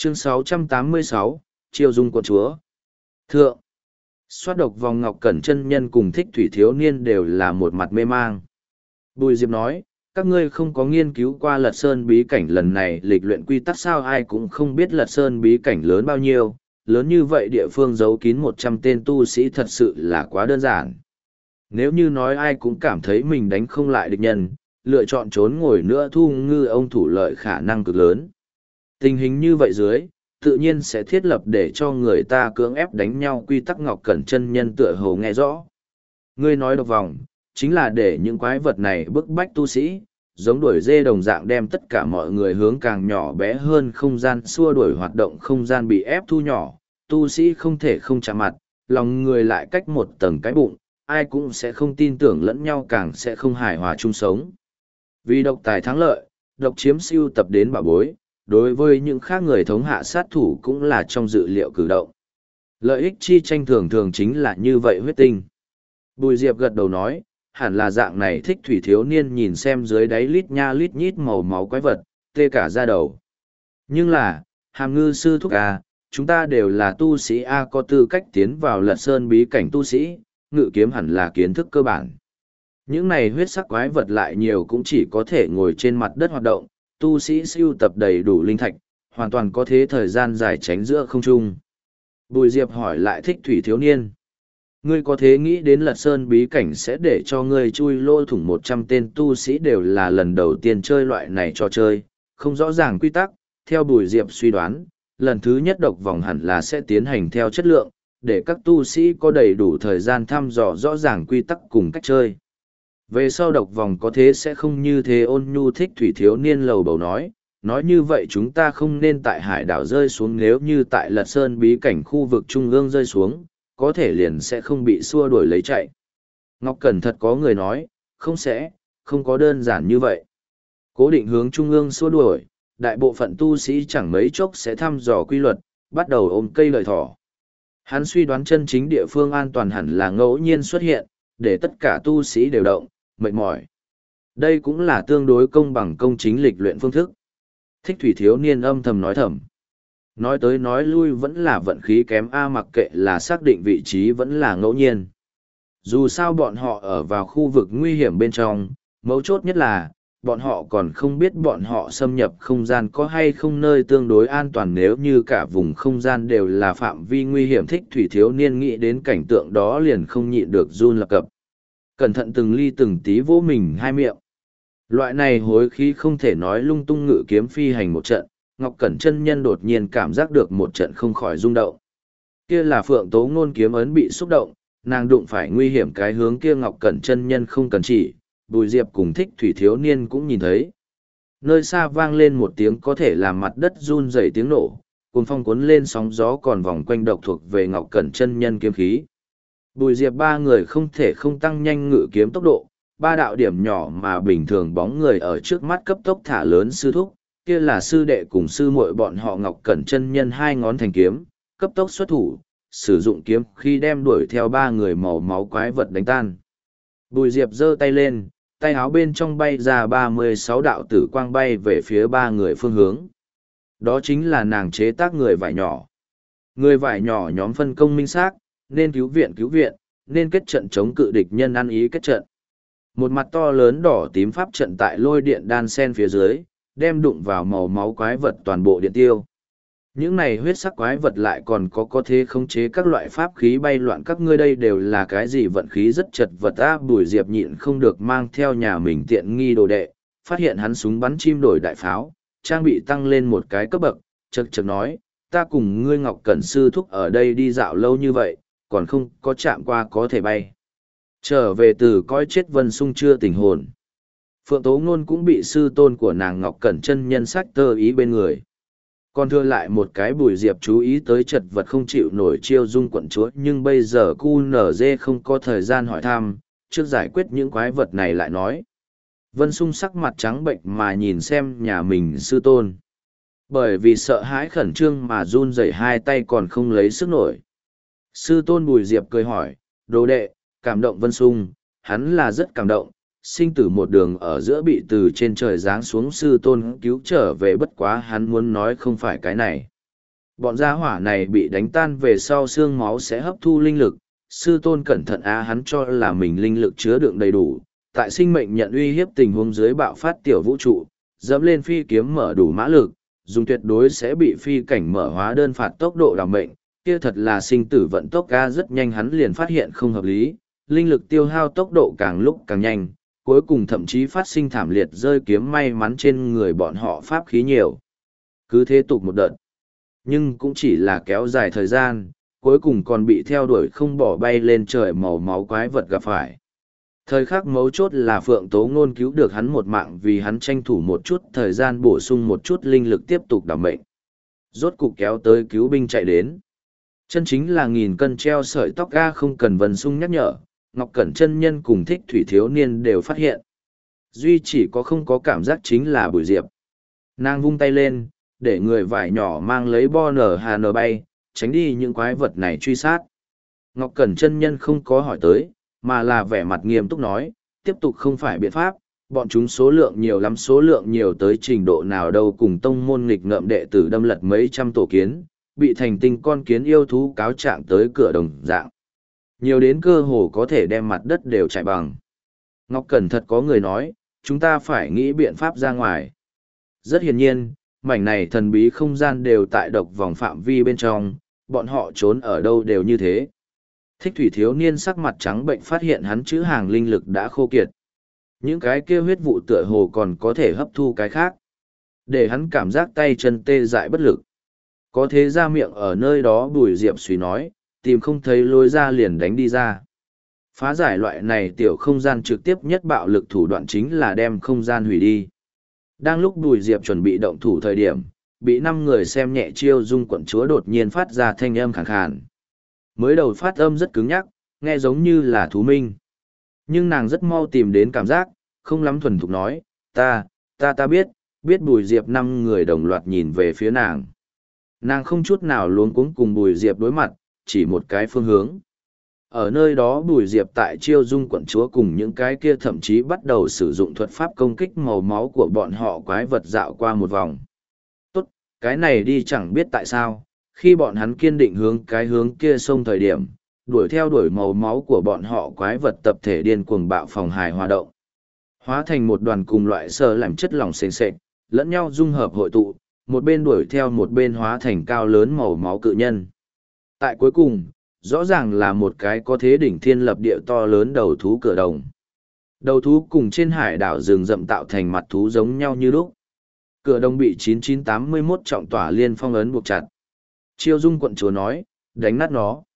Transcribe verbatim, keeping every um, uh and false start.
Chương sáu trăm tám mươi sáu, Chiêu dung quận chúa. Thượng. Xoát độc vòng Ngọc Cẩn chân nhân cùng Thích Thủy thiếu niên đều là một mặt mê mang. Bùi Diệp nói, các ngươi không có nghiên cứu qua Lật Sơn bí cảnh lần này lịch luyện quy tắc sao, ai cũng không biết Lật Sơn bí cảnh lớn bao nhiêu, lớn như vậy địa phương giấu kín một trăm tên tu sĩ thật sự là quá đơn giản. Nếu như nói ai cũng cảm thấy mình đánh không lại địch nhân, lựa chọn trốn ngồi nữa thu ngư ông thủ lợi khả năng cực lớn. Tình hình như vậy dưới, tự nhiên sẽ thiết lập để cho người ta cưỡng ép đánh nhau quy tắc. Ngọc Cẩn chân nhân tựa hồ nghe rõ. Ngươi nói độc vòng, chính là để những quái vật này bức bách tu sĩ, giống đuổi dê đồng dạng đem tất cả mọi người hướng càng nhỏ bé hơn không gian, xua đuổi hoạt động không gian bị ép thu nhỏ, tu sĩ không thể không chạm mặt, lòng người lại cách một tầng cái bụng, ai cũng sẽ không tin tưởng lẫn nhau, càng sẽ không hài hòa chung sống. Vì độc tài thắng lợi, độc chiếm siêu tập đến bảo bối, đối với những khác người thống hạ sát thủ cũng là trong dự liệu cử động. Lợi ích chi tranh thường thường chính là như vậy huyết tinh. Bùi Diệp gật đầu nói, hẳn là dạng này. Thích Thủy thiếu niên nhìn xem dưới đáy lít nha lít nhít màu máu quái vật, tê cả da đầu. Nhưng là, Hàm Ngư sư thúc A, chúng ta đều là tu sĩ A, có tư cách tiến vào Lật Sơn bí cảnh tu sĩ, ngự kiếm hẳn là kiến thức cơ bản. Những này huyết sắc quái vật lại nhiều cũng chỉ có thể ngồi trên mặt đất hoạt động, tu sĩ sưu tập đầy đủ linh thạch, hoàn toàn có thế thời gian dài tránh giữa không trung. Bùi Diệp hỏi lại Thích Thủy thiếu niên. Ngươi có thế nghĩ đến Lật Sơn bí cảnh sẽ để cho ngươi chui lỗ thủng một trăm tên tu sĩ đều là lần đầu tiên chơi loại này trò chơi, không rõ ràng quy tắc. Theo Bùi Diệp suy đoán, lần thứ nhất độc vòng hẳn là sẽ tiến hành theo chất lượng, để các tu sĩ có đầy đủ thời gian thăm dò rõ ràng quy tắc cùng cách chơi. Về sau độc vòng có thế sẽ không như thế. Ôn nhu Thích Thủy thiếu niên lầu bầu nói, nói như vậy chúng ta không nên tại hải đảo rơi xuống, nếu như tại Lật Sơn bí cảnh khu vực trung ương rơi xuống, có thể liền sẽ không bị xua đuổi lấy chạy. Ngọc Cẩn thật có người nói, không sẽ, không có đơn giản như vậy. Cố định hướng trung ương xua đuổi, đại bộ phận tu sĩ chẳng mấy chốc sẽ thăm dò quy luật, bắt đầu ôm cây lợi thỏ. Hắn suy đoán chân chính địa phương an toàn hẳn là ngẫu nhiên xuất hiện, để tất cả tu sĩ đều động, mệt mỏi. Đây cũng là tương đối công bằng công chính lịch luyện phương thức. Thích Thủy thiếu niên âm thầm nói thầm. Nói tới nói lui vẫn là vận khí kém A, mặc kệ là xác định vị trí vẫn là ngẫu nhiên. Dù sao bọn họ ở vào khu vực nguy hiểm bên trong, mấu chốt nhất là, bọn họ còn không biết bọn họ xâm nhập không gian có hay không nơi tương đối an toàn. Nếu như cả vùng không gian đều là phạm vi nguy hiểm, Thích Thủy thiếu niên nghĩ đến cảnh tượng đó liền không nhịn được run lập cập. Cẩn thận từng ly từng tí vỗ mình hai miệng. Loại này hối khí không thể nói lung tung, ngự kiếm phi hành một trận, Ngọc Cẩn chân nhân đột nhiên cảm giác được một trận không khỏi rung động. Kia là Phượng Tố Ngôn kiếm ấn bị xúc động, nàng đụng phải nguy hiểm cái hướng kia. Ngọc Cẩn chân nhân không cần chỉ, Bùi Diệp cùng Thích Thủy thiếu niên cũng nhìn thấy. Nơi xa vang lên một tiếng có thể làm mặt đất run rẩy tiếng nổ, cuồng phong cuốn lên sóng gió còn vòng quanh độc thuộc về Ngọc Cẩn chân nhân kiếm khí. Bùi Diệp ba người không thể không tăng nhanh ngự kiếm tốc độ, ba đạo điểm nhỏ mà bình thường bóng người ở trước mắt cấp tốc thả lớn. Sư thúc, kia là sư đệ cùng sư muội bọn họ. Ngọc Cẩn chân nhân hai ngón thành kiếm, cấp tốc xuất thủ, sử dụng kiếm khi đem đuổi theo ba người màu máu quái vật đánh tan. Bùi Diệp giơ tay lên, tay áo bên trong bay ra ba mươi sáu đạo tử quang bay về phía ba người phương hướng. Đó chính là nàng chế tác người vải nhỏ. Người vải nhỏ nhóm phân công minh xác, nên cứu viện cứu viện, nên kết trận chống cự địch nhân ăn ý kết trận. Một mặt to lớn đỏ tím pháp trận tại lôi điện đan sen phía dưới, đem đụng vào màu máu quái vật toàn bộ điện tiêu. Những này huyết sắc quái vật lại còn có có thể khống chế các loại pháp khí bay loạn. Các ngươi đây đều là cái gì vận khí rất chật vật á. Bùi Diệp nhịn không được mang theo nhà mình tiện nghi đồ đệ, phát hiện hắn súng bắn chim đổi đại pháo, trang bị tăng lên một cái cấp bậc, chật chật nói, ta cùng ngươi Ngọc Cẩn sư thúc ở đây đi dạo lâu như vậy, còn không có chạm qua có thể bay. Trở về từ coi chết Vân Sung chưa tỉnh hồn. Phượng Tố Ngôn cũng bị sư tôn của nàng Ngọc Cẩn chân nhân sách tơ ý bên người. Còn thừa lại một cái. Bùi Diệp chú ý tới chật vật không chịu nổi Chiêu dung quận chúa, nhưng bây giờ cu nở dê không có thời gian hỏi thăm, trước giải quyết những quái vật này lại nói. Vân Sung sắc mặt trắng bệnh mà nhìn xem nhà mình sư tôn. Bởi vì sợ hãi khẩn trương mà run rẩy hai tay còn không lấy sức nổi. Sư tôn Bùi Diệp cười hỏi, đồ đệ, cảm động Vân Sung, hắn là rất cảm động, sinh tử một đường ở giữa bị từ trên trời giáng xuống sư tôn cứu trở về, bất quá hắn muốn nói không phải cái này. Bọn gia hỏa này bị đánh tan về sau xương máu sẽ hấp thu linh lực, sư tôn cẩn thận á hắn cho là mình linh lực chứa đựng đầy đủ, tại sinh mệnh nhận uy hiếp tình huống dưới bạo phát tiểu vũ trụ, dẫm lên phi kiếm mở đủ mã lực, dùng tuyệt đối sẽ bị phi cảnh mở hóa đơn phạt tốc độ đảm mệnh, kia thật là sinh tử vận tốc ga rất nhanh hắn liền phát hiện không hợp lý, linh lực tiêu hao tốc độ càng lúc càng nhanh, cuối cùng thậm chí phát sinh thảm liệt rơi kiếm may mắn trên người bọn họ pháp khí nhiều. Cứ thế tục một đợt, nhưng cũng chỉ là kéo dài thời gian, cuối cùng còn bị theo đuổi không bỏ bay lên trời màu máu quái vật gặp phải. Thời khắc mấu chốt là Phượng Tố Ngôn cứu được hắn một mạng vì hắn tranh thủ một chút thời gian bổ sung một chút linh lực tiếp tục đảm mệnh. Rốt cục kéo tới cứu binh chạy đến. Chân chính là nghìn cân treo sợi tóc ga không cần Vân Sung nhắc nhở, Ngọc Cẩn chân nhân cùng Thích Thủy thiếu niên đều phát hiện. Duy chỉ có không có cảm giác chính là Bùi Diệp. Nàng vung tay lên, để người vải nhỏ mang lấy bo nở hà nở bay, tránh đi những quái vật này truy sát. Ngọc Cẩn chân nhân không có hỏi tới, mà là vẻ mặt nghiêm túc nói, tiếp tục không phải biện pháp, bọn chúng số lượng nhiều lắm, số lượng nhiều tới trình độ nào đâu, cùng tông môn nghịch ngợm đệ tử đâm lật mấy trăm tổ kiến, bị thành tinh con kiến yêu thú cáo trạng tới cửa đồng dạng. Nhiều đến cơ hồ có thể đem mặt đất đều chạy bằng. Ngọc Cẩn thật có người nói, chúng ta phải nghĩ biện pháp ra ngoài. Rất hiển nhiên, mảnh này thần bí không gian đều tại độc vòng phạm vi bên trong, bọn họ trốn ở đâu đều như thế. Thích Thủy thiếu niên sắc mặt trắng bệnh phát hiện hắn chữ hàng linh lực đã khô kiệt. Những cái kia huyết vụ tựa hồ còn có thể hấp thu cái khác. Để hắn cảm giác tay chân tê dại bất lực. Có thế ra miệng ở nơi đó Bùi Diệp suy nói, tìm không thấy lối ra liền đánh đi ra. Phá giải loại này tiểu không gian trực tiếp nhất bạo lực thủ đoạn chính là đem không gian hủy đi. Đang lúc Bùi Diệp chuẩn bị động thủ thời điểm, bị năm người xem nhẹ chiêu dung quận chúa đột nhiên phát ra thanh âm khàn khàn. Mới đầu phát âm rất cứng nhắc, nghe giống như là thú minh. Nhưng nàng rất mau tìm đến cảm giác, không lắm thuần thục nói, ta, ta ta biết, biết Bùi Diệp năm người đồng loạt nhìn về phía nàng. Nàng không chút nào luống cuống cùng Bùi Diệp đối mặt, chỉ một cái phương hướng. Ở nơi đó Bùi Diệp tại chiêu dung quận chúa cùng những cái kia thậm chí bắt đầu sử dụng thuật pháp công kích màu máu của bọn họ quái vật dạo qua một vòng. Tốt, cái này đi chẳng biết tại sao, khi bọn hắn kiên định hướng cái hướng kia xông thời điểm, đuổi theo đuổi màu máu của bọn họ quái vật tập thể điên cuồng bạo phòng hài hòa động. Hóa thành một đoàn cùng loại sơ làm chất lỏng sền sệt, lẫn nhau dung hợp hội tụ, một bên đuổi theo một bên hóa thành cao lớn màu máu cự nhân. Tại cuối cùng, rõ ràng là một cái có thế đỉnh thiên lập địa to lớn đầu thú cửa đồng. Đầu thú cùng trên hải đảo rừng rậm tạo thành mặt thú giống nhau như lúc. Cửa đồng bị chín chín tám mươi mốt trọng tỏa liên phong ấn buộc chặt. Chiêu dung quận chúa nói, đánh nát nó.